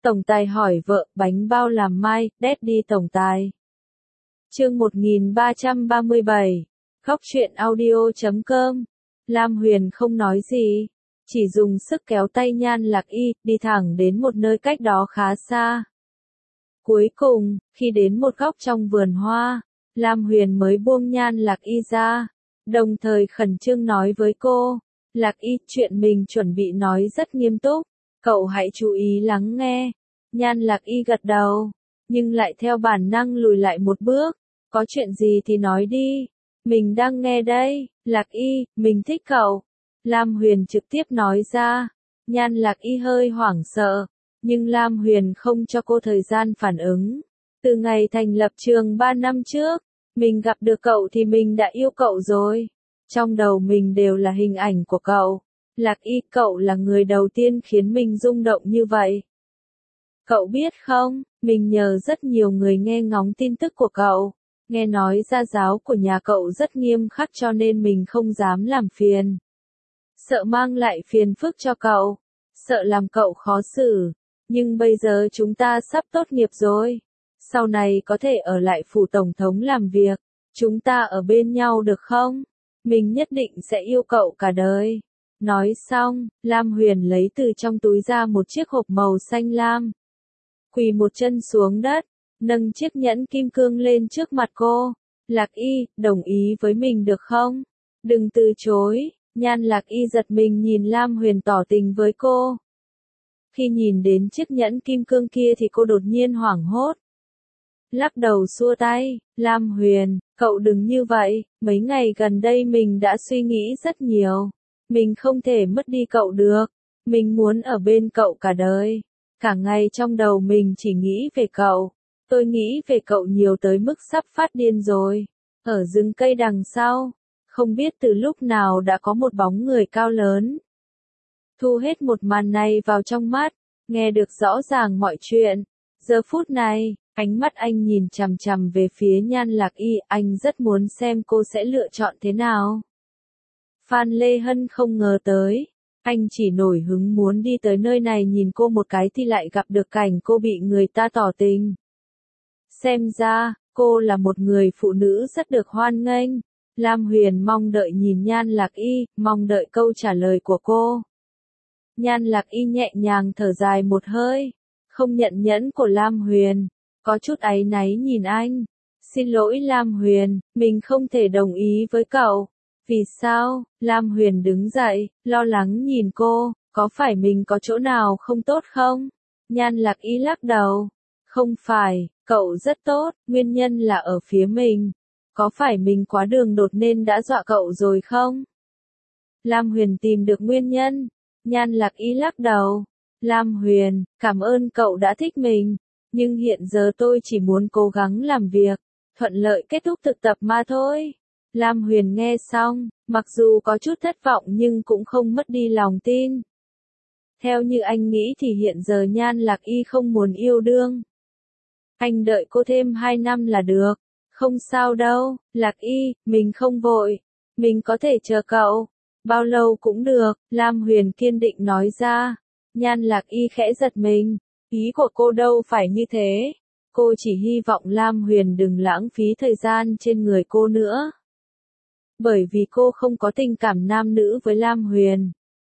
Tổng tài hỏi vợ, bánh bao làm mai, Daddy tổng tài. Chương 1337. Góc truyện audio.com. Lam Huyền không nói gì, chỉ dùng sức kéo tay Nhan Lạc Y, đi thẳng đến một nơi cách đó khá xa. Cuối cùng, khi đến một góc trong vườn hoa, Lam Huyền mới buông Nhan Lạc Y ra, đồng thời khẩn trương nói với cô, Lạc Y, chuyện mình chuẩn bị nói rất nghiêm túc, cậu hãy chú ý lắng nghe. Nhan Lạc Y gật đầu, nhưng lại theo bản năng lùi lại một bước, có chuyện gì thì nói đi, mình đang nghe đây. Lạc Y, mình thích cậu. Lam Huyền trực tiếp nói ra. Nhan Lạc Y hơi hoảng sợ, nhưng Lam Huyền không cho cô thời gian phản ứng. Từ ngày thành lập trường 3 năm trước, mình gặp được cậu thì mình đã yêu cậu rồi. Trong đầu mình đều là hình ảnh của cậu. Lạc Y, cậu là người đầu tiên khiến mình rung động như vậy. Cậu biết không, mình nhờ rất nhiều người nghe ngóng tin tức của cậu. Nghe nói gia giáo của nhà cậu rất nghiêm khắc cho nên mình không dám làm phiền. Sợ mang lại phiền phức cho cậu, sợ làm cậu khó xử. Nhưng bây giờ chúng ta sắp tốt nghiệp rồi. Sau này có thể ở lại phủ tổng thống làm việc. Chúng ta ở bên nhau được không? Mình nhất định sẽ yêu cậu cả đời. Nói xong, Lam Huyền lấy từ trong túi ra một chiếc hộp màu xanh lam. Quỳ một chân xuống đất, nâng chiếc nhẫn kim cương lên trước mặt cô. Lạc Y, đồng ý với mình được không? Đừng từ chối. Nhan Lạc Y giật mình nhìn Lam Huyền tỏ tình với cô. Khi nhìn đến chiếc nhẫn kim cương kia thì cô đột nhiên hoảng hốt. Lắc đầu xua tay, Lam Huyền, cậu đừng như vậy, mấy ngày gần đây mình đã suy nghĩ rất nhiều. Mình không thể mất đi cậu được, mình muốn ở bên cậu cả đời. Cả ngày trong đầu mình chỉ nghĩ về cậu. Tôi nghĩ về cậu nhiều tới mức sắp phát điên rồi. Ở rừng cây đằng sau, không biết từ lúc nào đã có một bóng người cao lớn. Thu hết một màn này vào trong mắt, nghe được rõ ràng mọi chuyện. Giờ phút này, ánh mắt anh nhìn chằm chằm về phía Nhan Lạc Y, anh rất muốn xem cô sẽ lựa chọn thế nào. Phan Lê Hân không ngờ tới. Anh chỉ nổi hứng muốn đi tới nơi này nhìn cô một cái thì lại gặp được cảnh cô bị người ta tỏ tình. Xem ra, cô là một người phụ nữ rất được hoan nghênh. Lam Huyền mong đợi nhìn Nhan Lạc Y, mong đợi câu trả lời của cô. Nhan Lạc Y nhẹ nhàng thở dài một hơi, không nhận nhẫn của Lam Huyền, có chút áy náy nhìn anh. Xin lỗi Lam Huyền, mình không thể đồng ý với cậu. Vì sao? Lam Huyền đứng dậy, lo lắng nhìn cô, có phải mình có chỗ nào không tốt không? Nhan Lạc Y lắc đầu. Không phải, cậu rất tốt, nguyên nhân là ở phía mình. Có phải mình quá đường đột nên đã dọa cậu rồi không? Lam Huyền tìm được nguyên nhân. Nhan Lạc Y lắc đầu. Lam Huyền, cảm ơn cậu đã thích mình. Nhưng hiện giờ tôi chỉ muốn cố gắng làm việc, thuận lợi kết thúc thực tập mà thôi. Lam Huyền nghe xong, mặc dù có chút thất vọng nhưng cũng không mất đi lòng tin. Theo như anh nghĩ thì hiện giờ Nhan Lạc Y không muốn yêu đương. Anh đợi cô thêm 2 năm là được. Không sao đâu, Lạc Y, mình không vội. Mình có thể chờ cậu. Bao lâu cũng được, Lam Huyền kiên định nói ra. Nhan Lạc Y khẽ giật mình. Ý của cô đâu phải như thế. Cô chỉ hy vọng Lam Huyền đừng lãng phí thời gian trên người cô nữa. Bởi vì cô không có tình cảm nam nữ với Lam Huyền.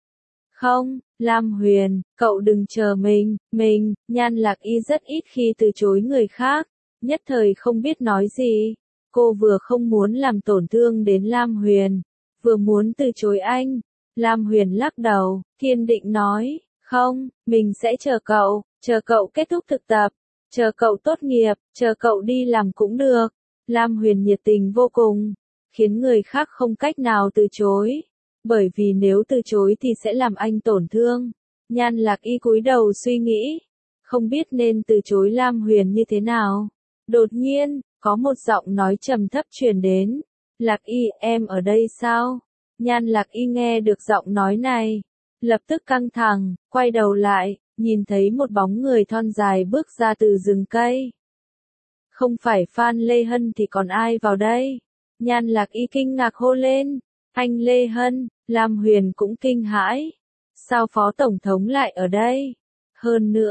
Không, Lam Huyền, cậu đừng chờ mình, Nhan Lạc Y rất ít khi từ chối người khác, nhất thời không biết nói gì. Cô vừa không muốn làm tổn thương đến Lam Huyền, vừa muốn từ chối anh. Lam Huyền lắc đầu, kiên định nói, không, mình sẽ chờ cậu kết thúc thực tập, chờ cậu tốt nghiệp, chờ cậu đi làm cũng được. Lam Huyền nhiệt tình vô cùng, khiến người khác không cách nào từ chối. Bởi vì nếu từ chối thì sẽ làm anh tổn thương. Nhan Lạc Y cúi đầu suy nghĩ, không biết nên từ chối Lam Huyền như thế nào. Đột nhiên, có một giọng nói trầm thấp truyền đến. Lạc Y, em ở đây sao? Nhan Lạc Y nghe được giọng nói này, lập tức căng thẳng, quay đầu lại, nhìn thấy một bóng người thon dài bước ra từ rừng cây. Không phải Phan Lê Hân thì còn ai vào đây? Nhan Lạc Y kinh ngạc hô lên. Anh Lê Hân. Lam Huyền cũng kinh hãi. Sao Phó Tổng thống lại ở đây? Hơn nữa,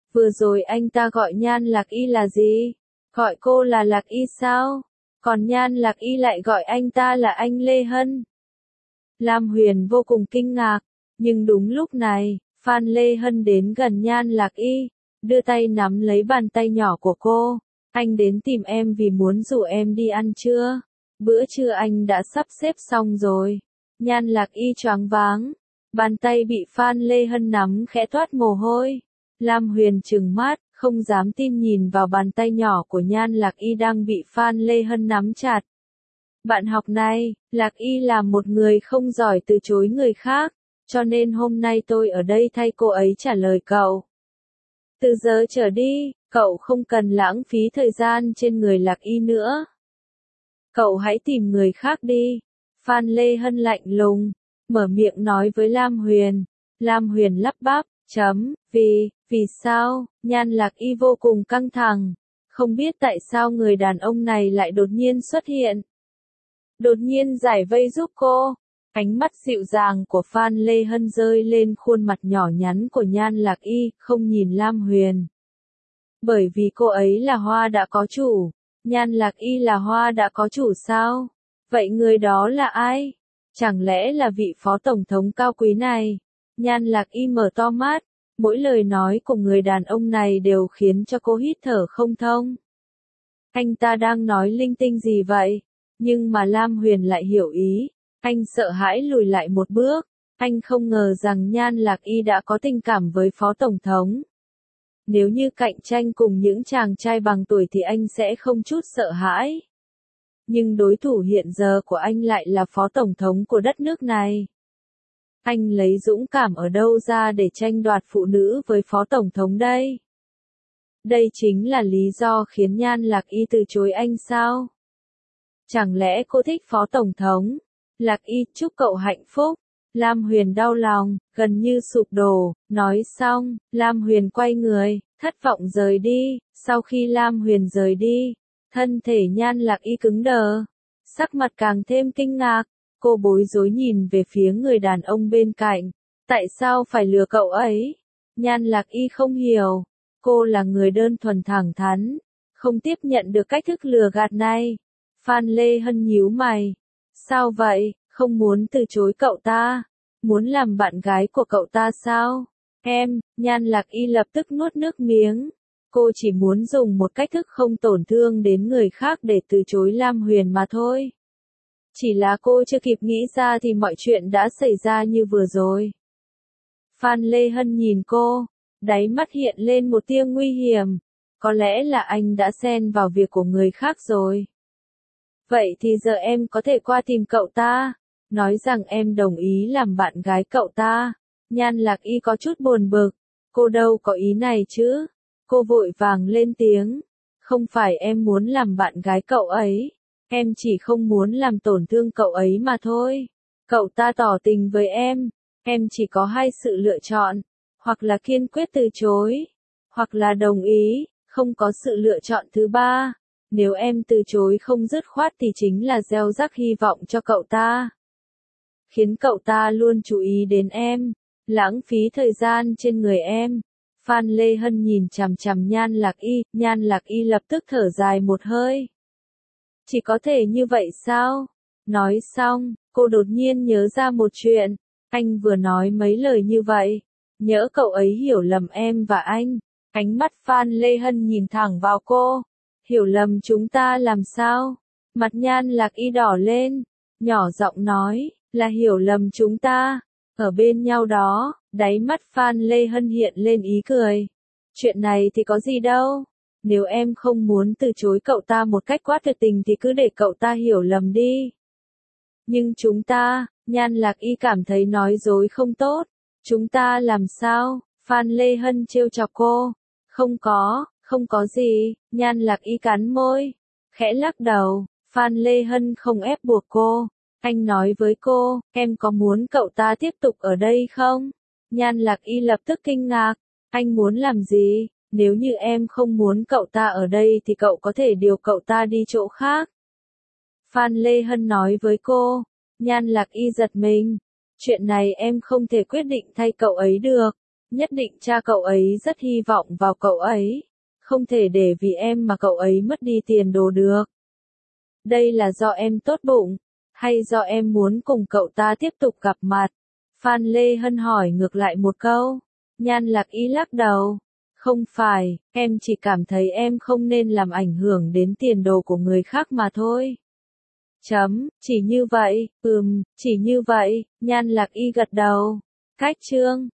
Vừa rồi anh ta gọi Nhan Lạc Y là gì? Gọi cô là Lạc Y sao? Còn Nhan Lạc Y lại gọi anh ta là anh Lê Hân. Lam Huyền vô cùng kinh ngạc, nhưng đúng lúc này, Phan Lê Hân đến gần Nhan Lạc Y, đưa tay nắm lấy bàn tay nhỏ của cô. Anh đến tìm em vì muốn rủ em đi ăn trưa. Bữa trưa anh đã sắp xếp xong rồi. Nhan Lạc Y choáng váng, bàn tay bị Phan Lê Hân nắm khẽ toát mồ hôi. Lam Huyền trừng mắt, không dám tin nhìn vào bàn tay nhỏ của Nhan Lạc Y đang bị Phan Lê Hân nắm chặt. Bạn học này, Lạc Y là một người không giỏi từ chối người khác, cho nên hôm nay tôi ở đây thay cô ấy trả lời cậu. Từ giờ trở đi, cậu không cần lãng phí thời gian trên người Lạc Y nữa. Cậu hãy tìm người khác đi. Phan Lê Hân lạnh lùng, mở miệng nói với Lam Huyền. Lam Huyền lắp bắp, vì sao? Nhan Lạc Y vô cùng căng thẳng, không biết tại sao người đàn ông này lại đột nhiên xuất hiện. Đột nhiên giải vây giúp cô. Ánh mắt dịu dàng của Phan Lê Hân rơi lên khuôn mặt nhỏ nhắn của Nhan Lạc Y, không nhìn Lam Huyền. Bởi vì cô ấy là hoa đã có chủ. Nhan Lạc Y là hoa đã có chủ sao? Vậy người đó là ai? Chẳng lẽ là vị phó tổng thống cao quý này? Nhan Lạc Y mở to mắt, mỗi lời nói của người đàn ông này đều khiến cho cô hít thở không thông. Anh ta đang nói linh tinh gì vậy? Nhưng mà Lam Huyền lại hiểu ý. Anh sợ hãi lùi lại một bước. Anh không ngờ rằng Nhan Lạc Y đã có tình cảm với phó tổng thống. Nếu như cạnh tranh cùng những chàng trai bằng tuổi thì anh sẽ không chút sợ hãi. Nhưng đối thủ hiện giờ của anh lại là phó tổng thống của đất nước này. Anh lấy dũng cảm ở đâu ra để tranh đoạt phụ nữ với phó tổng thống đây? Đây chính là lý do khiến Nhan Lạc Y từ chối anh sao? Chẳng lẽ cô thích phó tổng thống? Lạc Y, chúc cậu hạnh phúc. Lam Huyền đau lòng, gần như sụp đổ, nói xong, Lam Huyền quay người, thất vọng rời đi. Sau khi Lam Huyền rời đi, thân thể Nhan Lạc Y cứng đờ, sắc mặt càng thêm kinh ngạc. Cô bối rối nhìn về phía người đàn ông bên cạnh. Tại sao phải lừa cậu ấy? Nhan Lạc Y không hiểu. Cô là người đơn thuần thẳng thắn, không tiếp nhận được cách thức lừa gạt này. Phan Lê Hân nhíu mày. Sao vậy, không muốn từ chối cậu ta? Muốn làm bạn gái của cậu ta sao? Nhan Lạc Y lập tức nuốt nước miếng. Cô chỉ muốn dùng một cách thức không tổn thương đến người khác để từ chối Lam Huyền mà thôi. Chỉ là cô chưa kịp nghĩ ra thì mọi chuyện đã xảy ra như vừa rồi. Phan Lê Hân nhìn cô, đáy mắt hiện lên một tia nguy hiểm. Có lẽ là anh đã xen vào việc của người khác rồi. Vậy thì giờ em có thể qua tìm cậu ta, nói rằng em đồng ý làm bạn gái cậu ta. Nhan Lạc Y có chút buồn bực, cô đâu có ý này chứ. Cô vội vàng lên tiếng, không phải em muốn làm bạn gái cậu ấy, em chỉ không muốn làm tổn thương cậu ấy mà thôi. Cậu ta tỏ tình với em chỉ có hai sự lựa chọn, hoặc là kiên quyết từ chối, hoặc là đồng ý, không có sự lựa chọn thứ ba. Nếu em từ chối không dứt khoát thì chính là gieo rắc hy vọng cho cậu ta. Khiến cậu ta luôn chú ý đến em, lãng phí thời gian trên người em. Phan Lê Hân nhìn chằm chằm Nhan Lạc Y lập tức thở dài một hơi. Chỉ có thể như vậy sao? Nói xong, cô đột nhiên nhớ ra một chuyện. Anh vừa nói mấy lời như vậy, nhỡ cậu ấy hiểu lầm em và anh. Ánh mắt Phan Lê Hân nhìn thẳng vào cô. Hiểu lầm chúng ta làm sao? Mặt Nhan Lạc Y đỏ lên, nhỏ giọng nói, là hiểu lầm chúng ta, ở bên nhau đó. Đáy mắt Phan Lê Hân hiện lên ý cười. Chuyện này thì có gì đâu. Nếu em không muốn từ chối cậu ta một cách quá tuyệt tình thì cứ để cậu ta hiểu lầm đi. Nhưng chúng ta, Nhan Lạc Y cảm thấy nói dối không tốt. Chúng ta làm sao? Phan Lê Hân trêu chọc cô. Không có gì. Nhan Lạc Y cắn môi, khẽ lắc đầu. Phan Lê Hân không ép buộc cô. Anh nói với cô, em có muốn cậu ta tiếp tục ở đây không? Nhan Lạc Y lập tức kinh ngạc. Anh muốn làm gì? Nếu như em không muốn cậu ta ở đây thì cậu có thể điều cậu ta đi chỗ khác. Phan Lê Hân nói với cô. Nhan Lạc Y giật mình. Chuyện này em không thể quyết định thay cậu ấy được. Nhất định cha cậu ấy rất hy vọng vào cậu ấy. Không thể để vì em mà cậu ấy mất đi tiền đồ được. Đây là do em tốt bụng, hay do em muốn cùng cậu ta tiếp tục gặp mặt? Phan Lê Hân hỏi ngược lại một câu. Nhan Lạc Y lắc đầu. Không phải, em chỉ cảm thấy em không nên làm ảnh hưởng đến tiền đồ của người khác mà thôi. Chỉ như vậy, chỉ như vậy, Nhan Lạc Y gật đầu. Cách chương